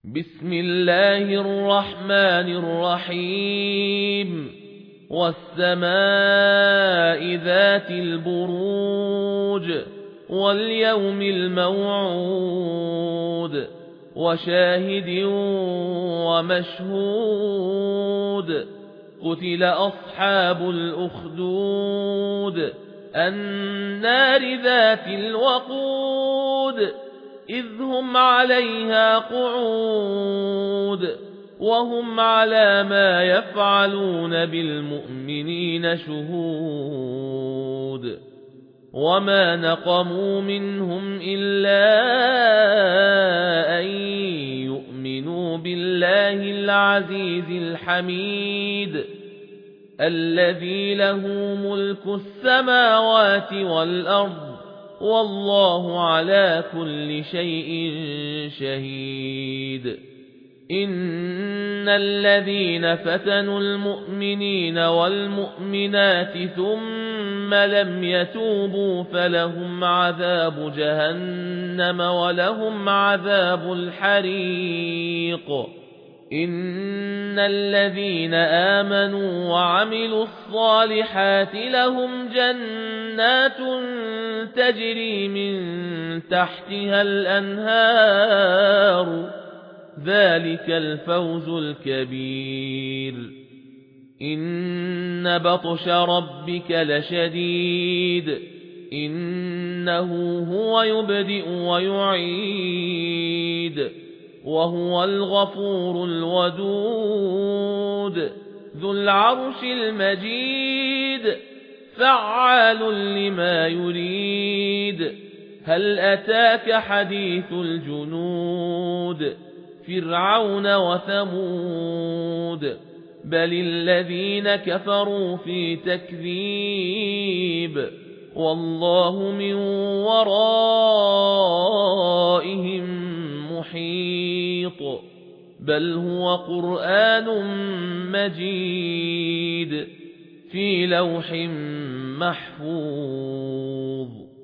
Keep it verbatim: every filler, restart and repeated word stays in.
بسم الله الرحمن الرحيم والسماء ذات البروج واليوم الموعود وشاهد ومشهود قتل أصحاب الأخدود النار ذات الوقود إذ هم عليها قعود وهم على ما يفعلون بالمؤمنين شهود وما نقموا منهم إلا أن يؤمنوا بالله العزيز الحميد الذي له ملك السماوات والأرض والله على كل شيء شهيد إن الذين فتنوا المؤمنين والمؤمنات ثم لم يتوبوا فلهم عذاب جهنم ولهم عذاب الحريق إن الذين آمنوا وعملوا الصالحات لهم جنات تجري من تحتها الأنهار ذلك الفوز الكبير إن بطش ربك لشديد إنه هو يبدئ ويعيد وهو الغفور الودود ذو العرش المجيد فعال لما يريد هل أتاك حديث الجنود فرعون وثمود بل الذين كفروا في تكذيب والله من ورائهم محيط بل هو قرآن مجيد في لوح محفوظ